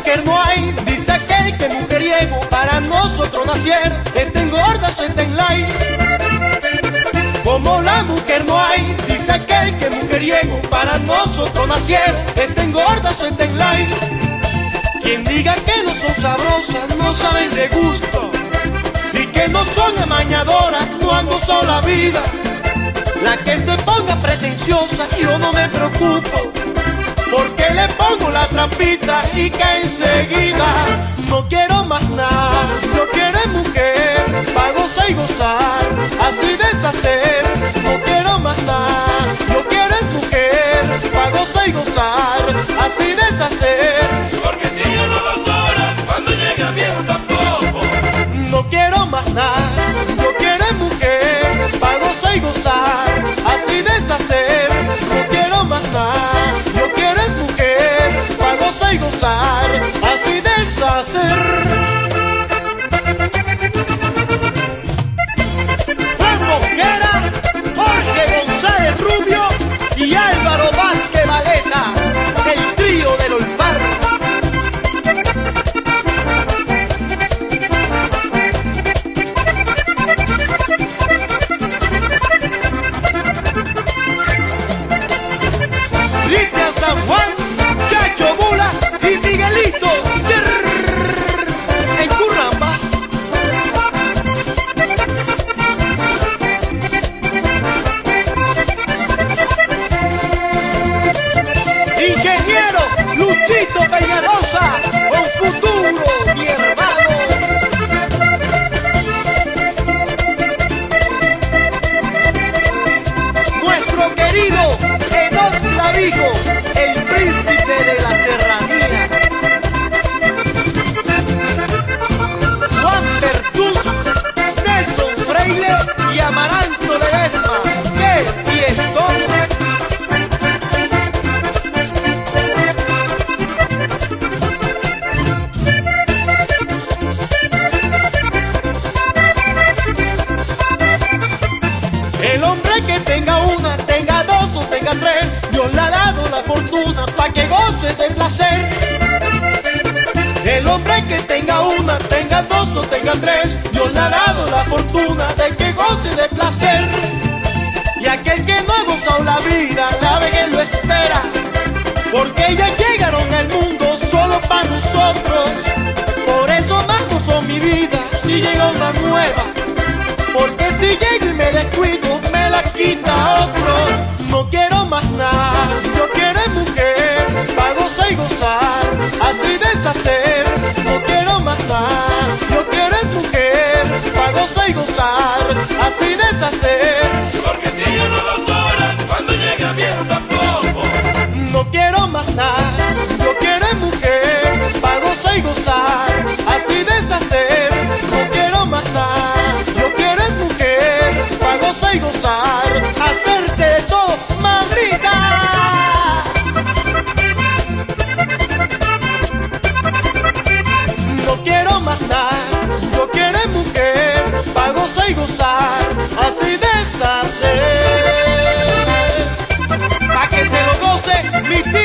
mujer no hay, dice aquel que mujeriego para nosotros naciera. Esta engorda, esta enlai. Como la mujer no hay, dice aquel que mujeriego para nosotros naciera. Esta engorda, esta enlai. Quien diga que no son sabrosas no saben de gusto, y que no son amañadoras no han gozado la vida. La que se ponga pretenciosa yo no me preocupo, porque le pongo la trampita y cae enseguida. No quiero más nada, yo quiero mujer pa' gozar y gozar, así deshacer. No quiero más nada, yo quiero mujer pa' gozar y gozar, así deshacer. Porque si yo no gozo ahora, cuando llega viejo tampoco. No quiero más nada, yo quiero mujer pa' gozar y gozar, así deshacer. No quiero más nada, yo quiero mujer pa' gozar y gozar, así deshacer. Juan Mosquera, Jorge González Rubio y Álvaro Vázquez Valeta, el trío del Olpar. Cristian San Juan, Chacho Bula y Miguelito en Curramba. Ingeniero Luchito Peñalosa, con futuro, mi hermano. Nuestro querido Enoch Clavijo, el príncipe de la serranía. Juan Bertuz, Nelson Freire y Amaranto Ledesma. ¡Qué fiestón! El hombre que tenga una, tenga dos o tenga tres, Dios le ha dado la fortuna pa' que goce de placer. El hombre que tenga una, tenga dos o tenga tres, Dios le ha dado la fortuna de que goce de placer. Y aquel que no ha gozado la vida, la vejez lo espera, porque ellas llegaron al mundo solo para nosotros. Por eso más gozo mi vida si llega una nueva, porque si llego y me descuido, me la quita otro. No quiero más nada, yo quiero mujer pa' gozar y gozar, así deshacer. No quiero más nada, yo quiero mujer pa' gozar y gozar, así deshacer. Porque si yo no gozo ahora, cuando llega viejo tampoco. No quiero más nada, yo quiero mujer pa' gozar y gozar, así deshacer. No quiero más nada, yo quiero mujer pa' gozar y gozar, hacerte de todo, mamita. No quiero más nada, yo quiero mujer pa' gozar y gozar, así deshacer. Pa' que se lo goce mi tía.